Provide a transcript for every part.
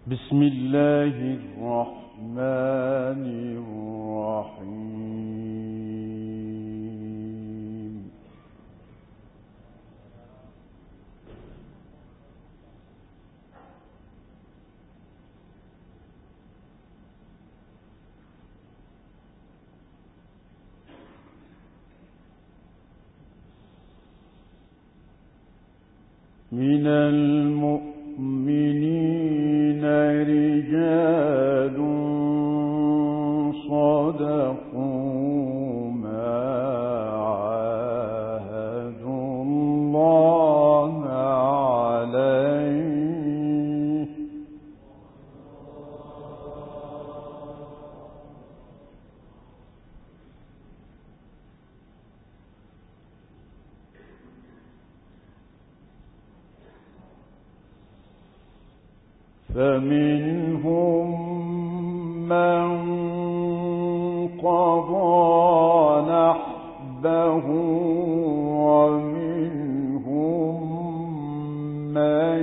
بسم الله الرحمن الرحيم. من المؤمنين رجال صدقوا ما عاهدوا الله عليه فمنهم من قضى نحبه ومنهم من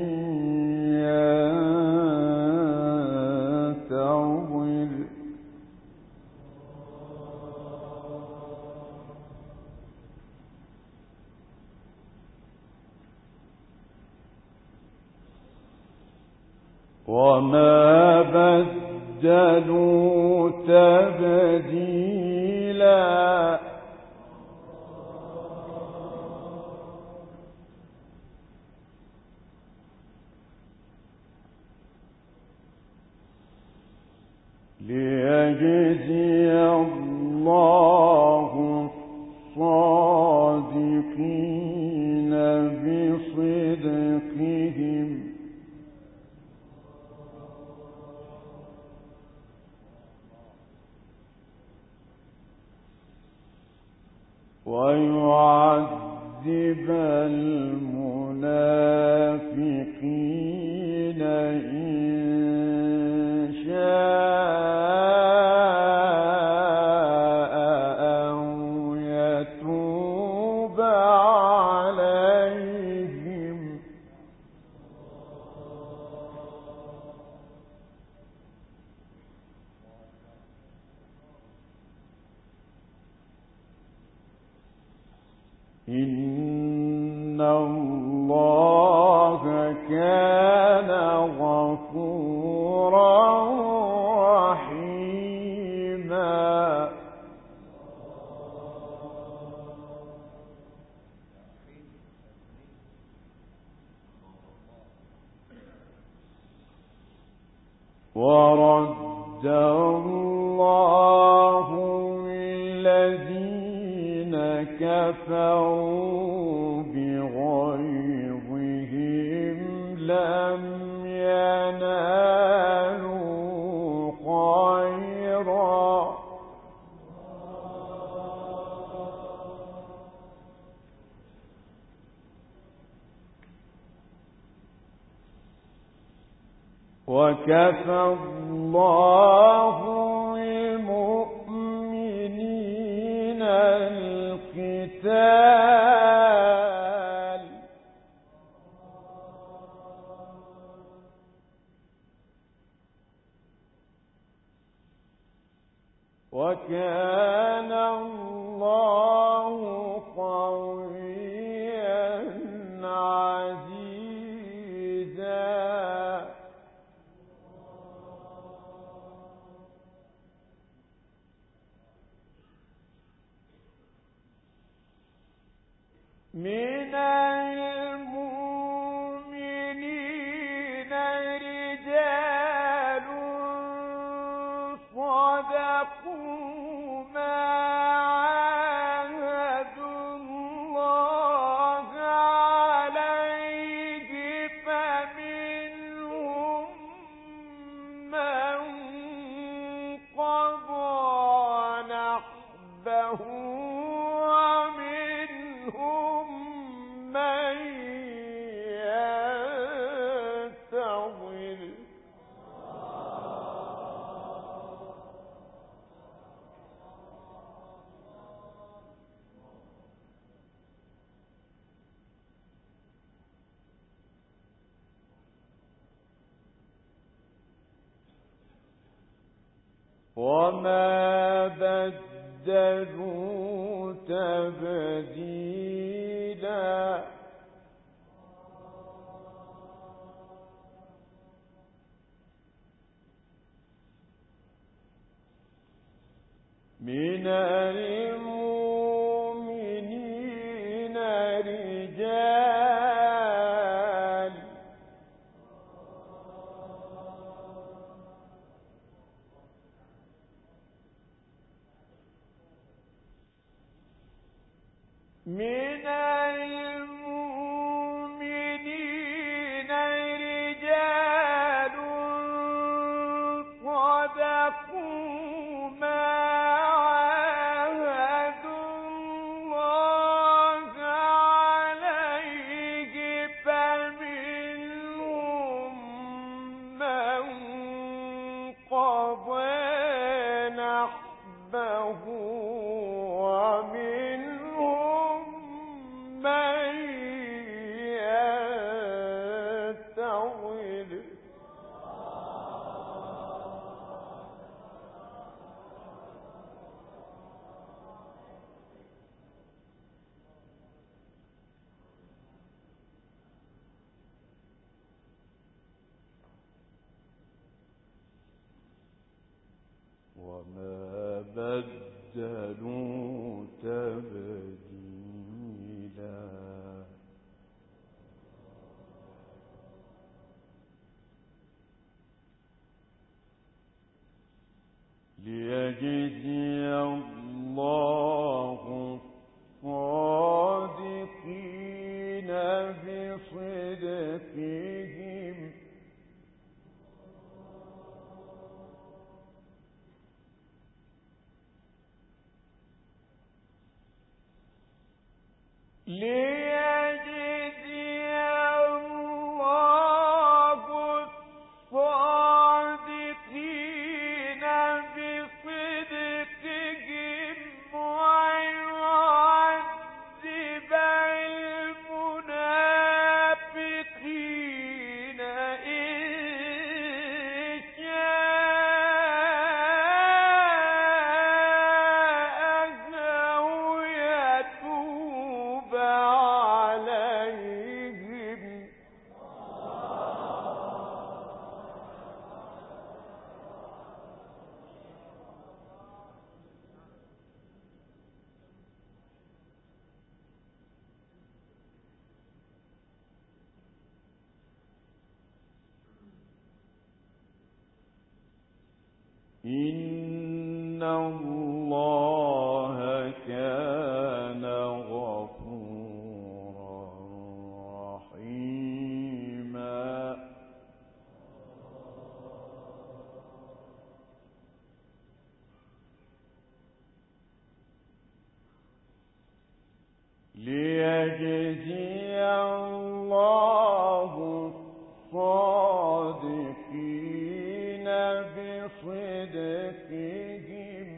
ينتظر وما بدلوا تبديلا ليجزي الله الصادقين بصدقهم ويعذب المنافقين إن شاء أو يتوب عليهم إن الله كان غفورا رحيما ورد الله الذين كفروا بغيظهم لم ينالوا خيرا وكفى الله المؤمنين القتال وكان الله قويا عزيزا من المؤمنين رجال صدقوا ما عاهدوا الله عليه فمنهم من قضى نحبه ومنهم من وما بدلوا تبديلا من المؤمنين رجال من المؤمنين رجال صدقوا ما عاهدوا الله عليه فمنهم من قضى نحبه ومنهم من ينتظر وما بدلوا تبديلا ليجزي الله الصادقين بصدقهم ليجزي الله الصادقين بصدقهم ويعذب المنافقين إن شاء أو يتوب عليهم إن الله كان غفورا رحيما ليجزي الله الصادقين بصدقهم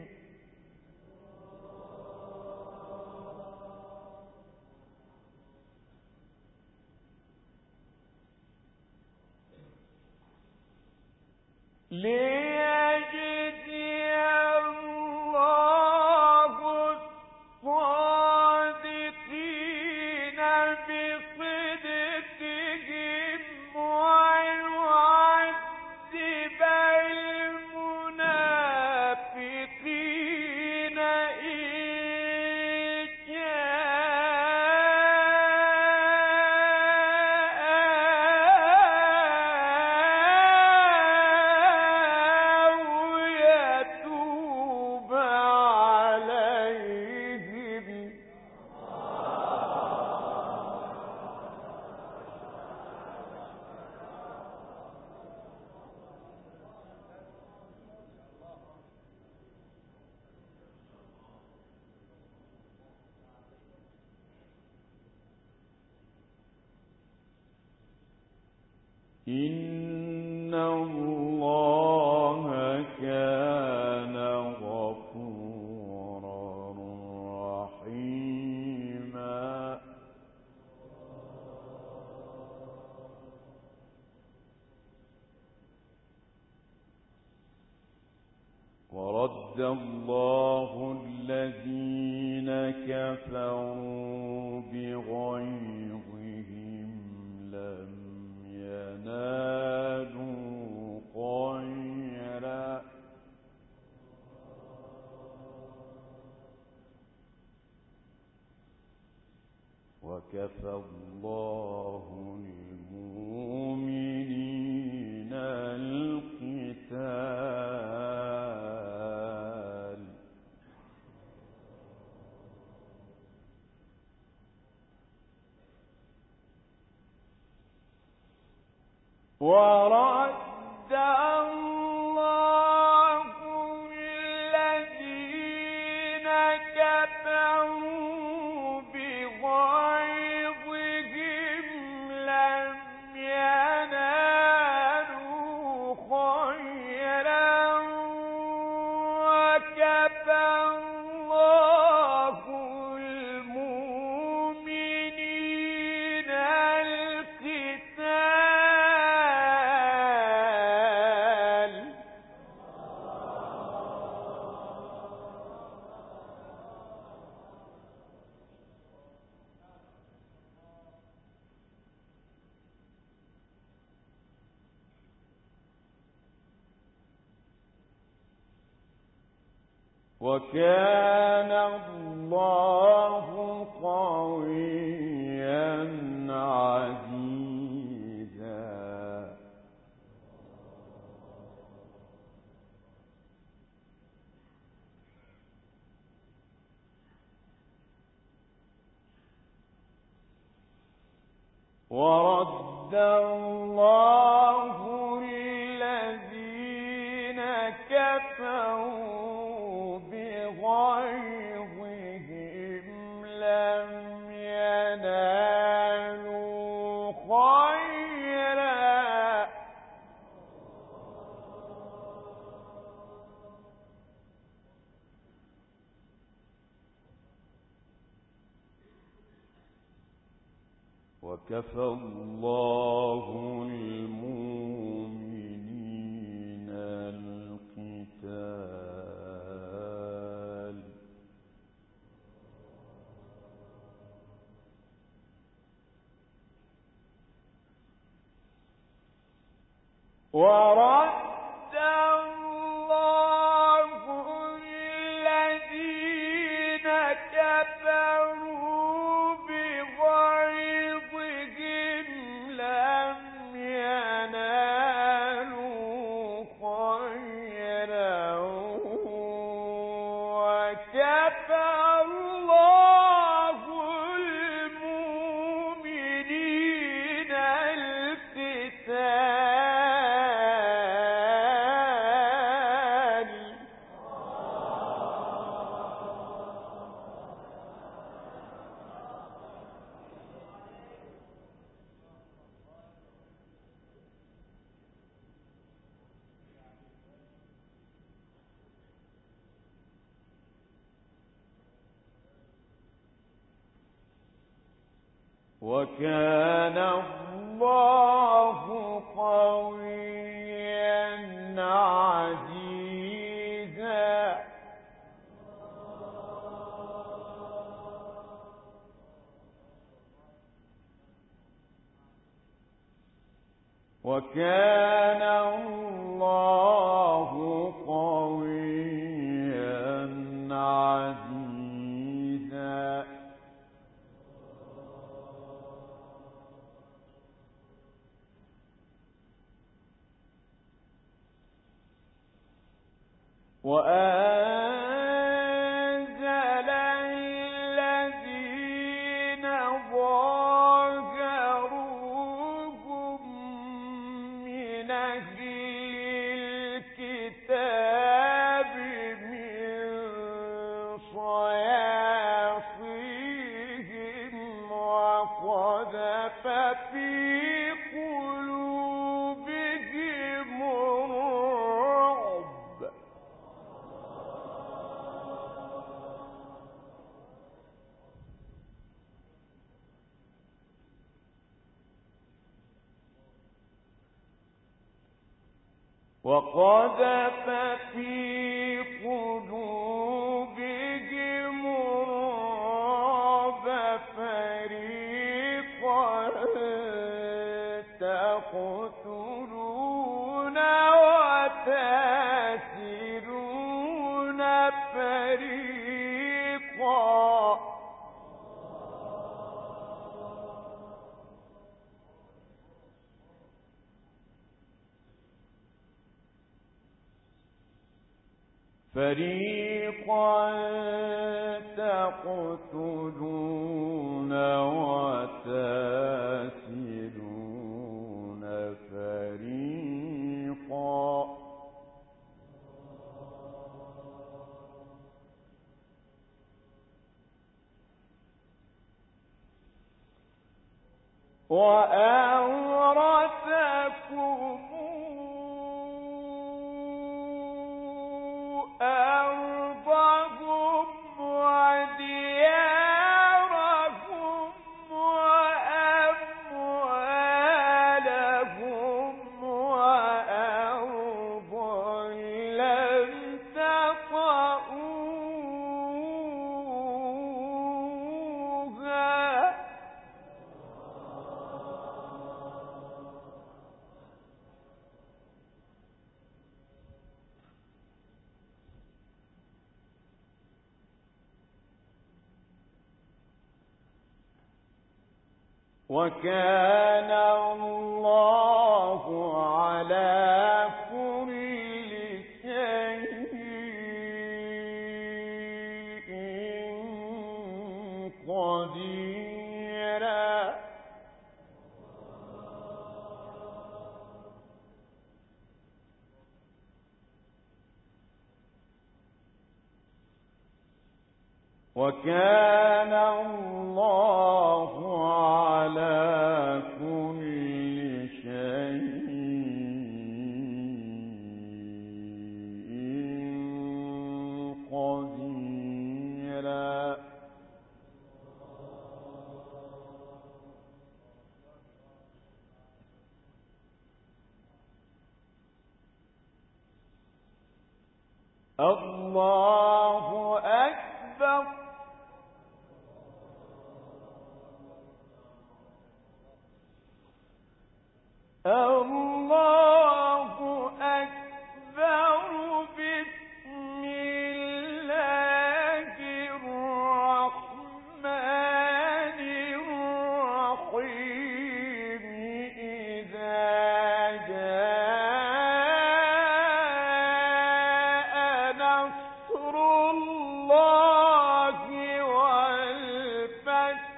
ليجزي الله الصادقين بصدقهم ويعذب المنافقين إن شاء أو يتوب عليهم إن الله كان غفورا رحيما ورد ورد الله الذين كفروا بغيظهم لم ينالوا خيرا وكفى الله المؤمنين القتال ورد الله الذين كفروا بغيظهم لم ينالوا خيرا وكفى الله المؤمنين القتال وكان الله قويا عزيزا ورد الله الذين كفروا بغيظهم لم ينالوا خيرا وكفى الله المؤمنين القتال ورد الله الذين كفروا بغيظهم لم ينالوا خيرا وكفى الله المؤمنين القتال وكان الله قويا عزيزا وكان الله قويا عزيزا وأنزل الذين ظاهروهم من أهل الكتاب من صياصيهم وقذف في قلوبهم الرعب وقذف في قلوبهم تقتلون وتأسرون فريقا تقتلون وتأسرون فريقا وأورثكم أرضهم وديارهم وأموالهم وأرضا لم تطئوها وكان الله على كل شيء قديرا وكان الله على كل شيء قديرا الله أكبر الله أكبر بسم الله الرحمن الرحيم إذا جاء نصر الله والفتح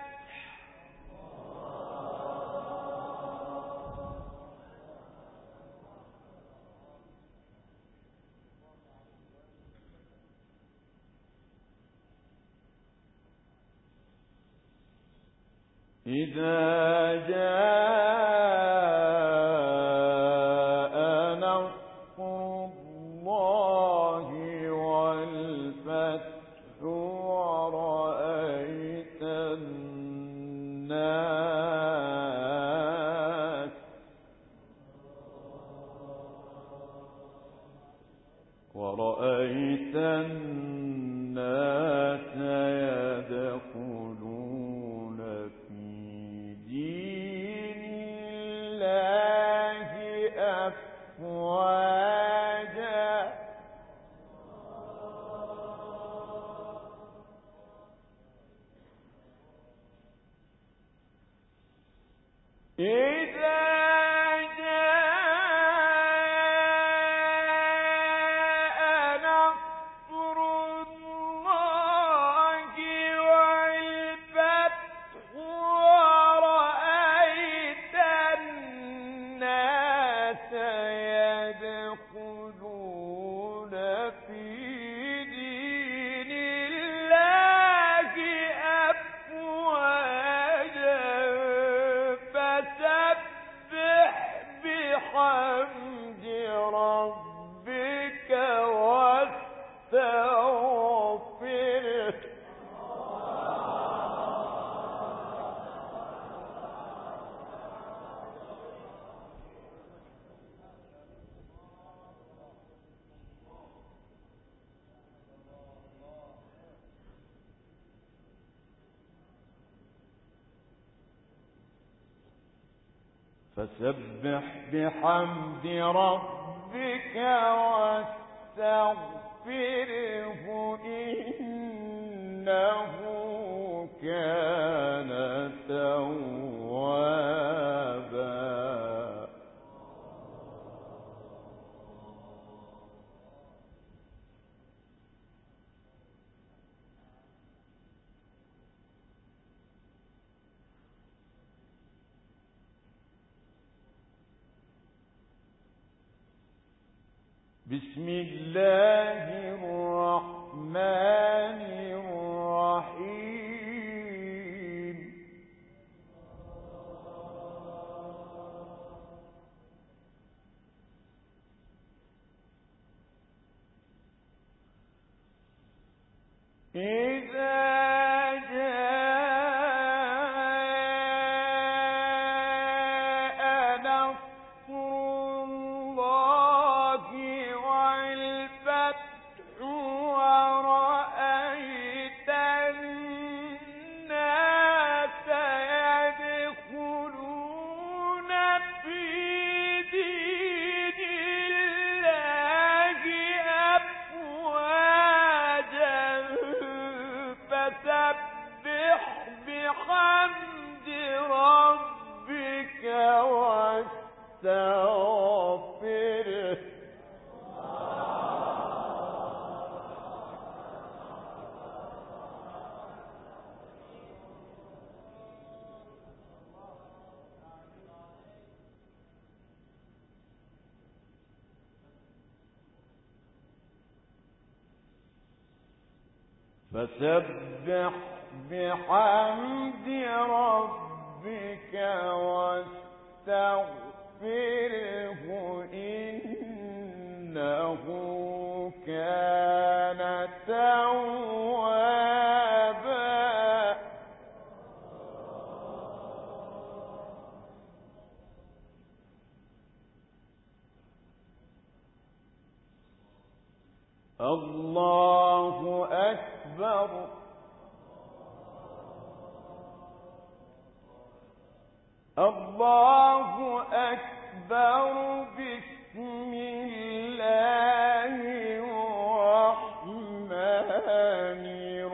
إذا جاء نصر الله والفتح ورأيت الناس يدخلون في دين الله أفواجا إذا بحمد ربك واستغفره فسبح بحمد ربك واستغفره إنه كان توابا. بسم الله الرحمن الرحيم. إذا فسبح بحمد ربك واستغفره إنه كان توابا. الله أكبر. الله أكبر. بسم الله الرحمن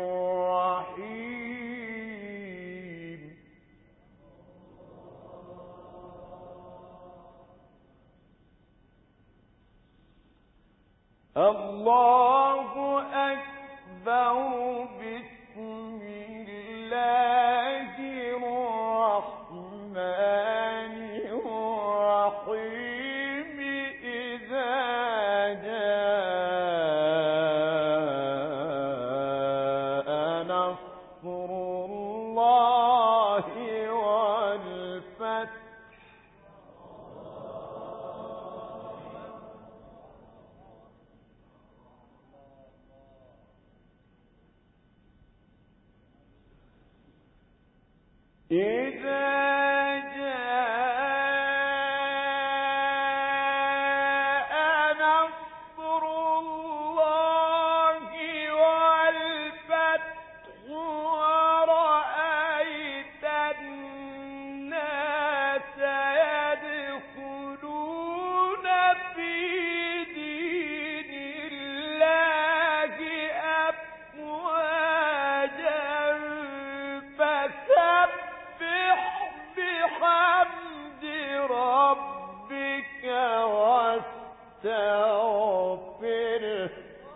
الرحيم. الله أكبر. بسم الله الرحمن الرحيم. إذا جاء نصر الله والفتح. إذا جاء نصر الله والفتح ورأيت الناس يدخلون في دين الله أفواجا فسبح بحمد ربك واستغفره.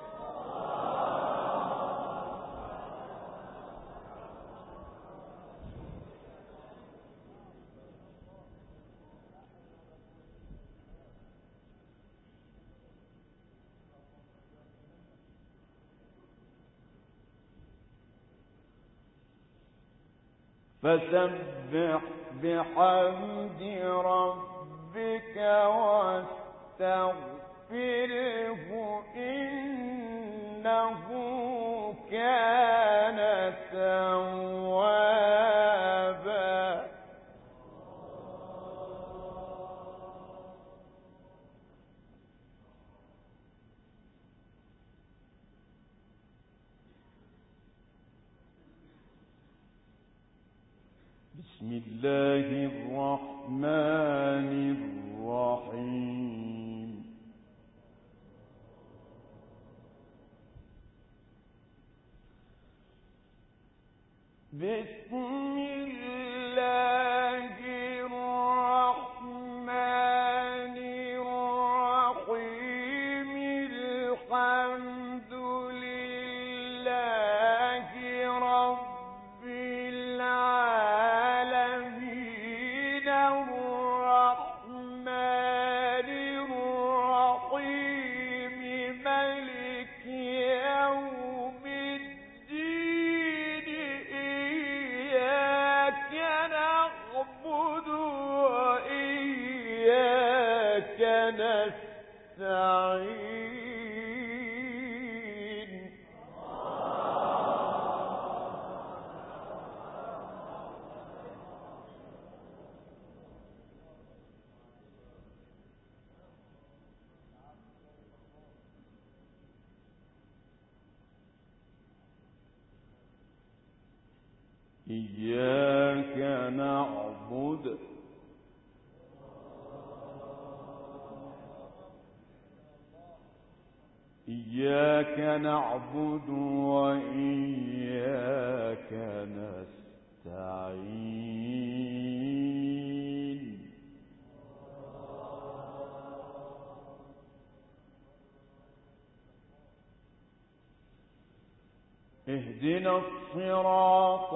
فسبح بحمد ربك واستغفره إنه كان توابا. بسم الله الرحمن الرحيم. بسم الله الرحمن الرحيم. الحمد لله رب العالمين. الرحمن الرحيم. مالك يوم الدين. إياك نعبد وإياك نستعين. إياك نعبد وإياك نستعين. اهدنا الصراط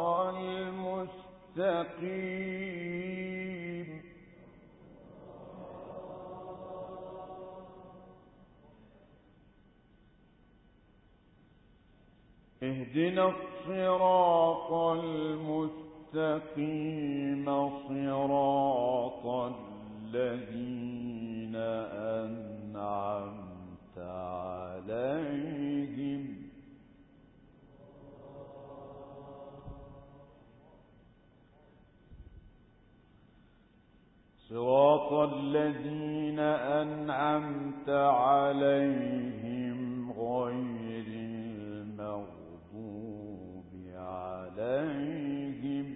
المستقيم. اهدنا الصراط المستقيم. صراط الذين أنعمت عليهم غير المغضوب عليهم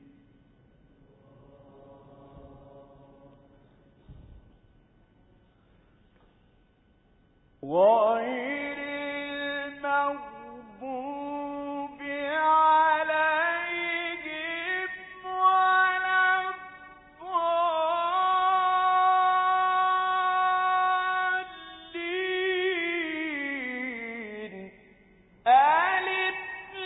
ولا الضالين. ألف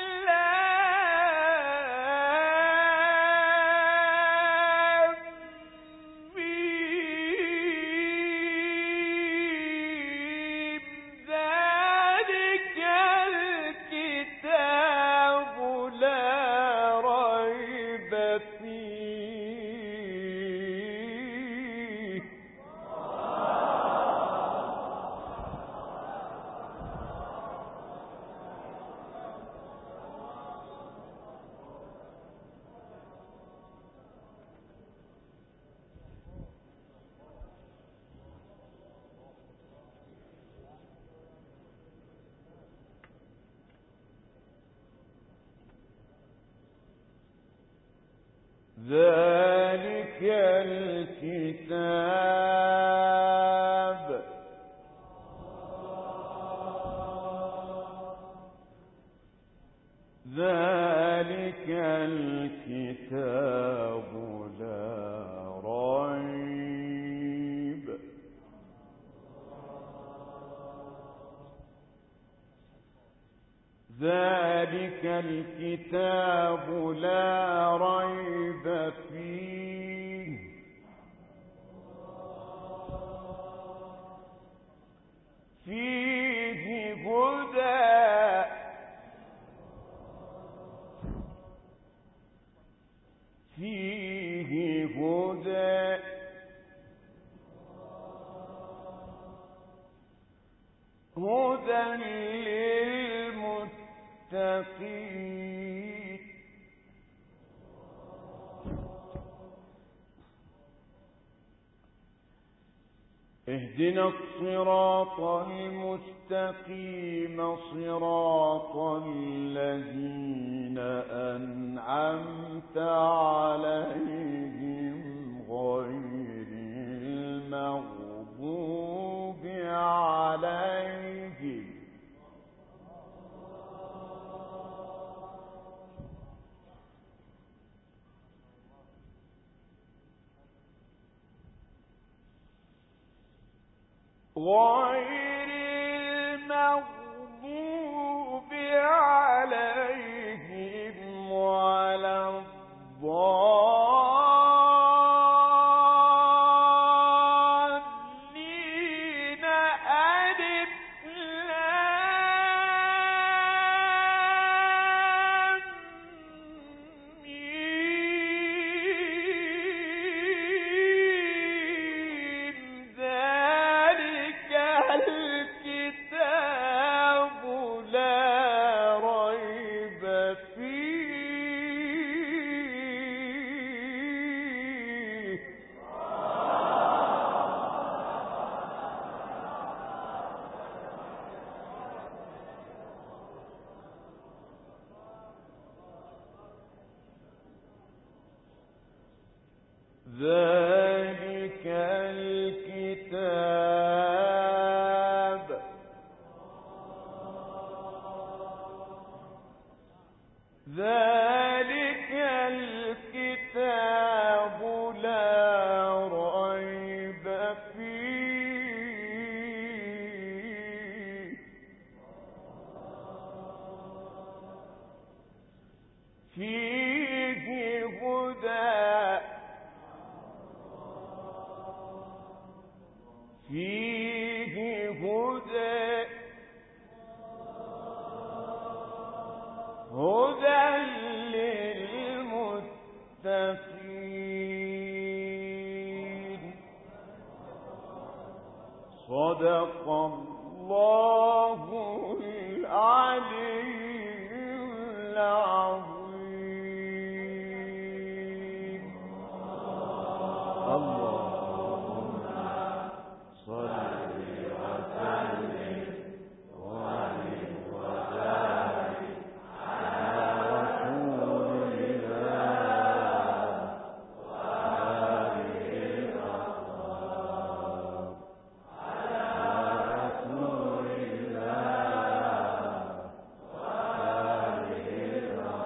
لام ميم. ذلك الكتاب لا ريب فيه. ذلك الكتاب لا ريب. ذلك الكتاب لا ريب فيه. فيه هدى للمتقين. اهدنا الصراط المستقيم صراط الذين أنعمت عليهم غير المغضوب عليهم غير المغضوب عليهم ولا الضالين ألف لام ميم ذلك الكتاب لا ريب فيه ذلك الكتاب لا ريب فيه فيه هدى هدى للمتقين صدق الله العلي العظيم. الله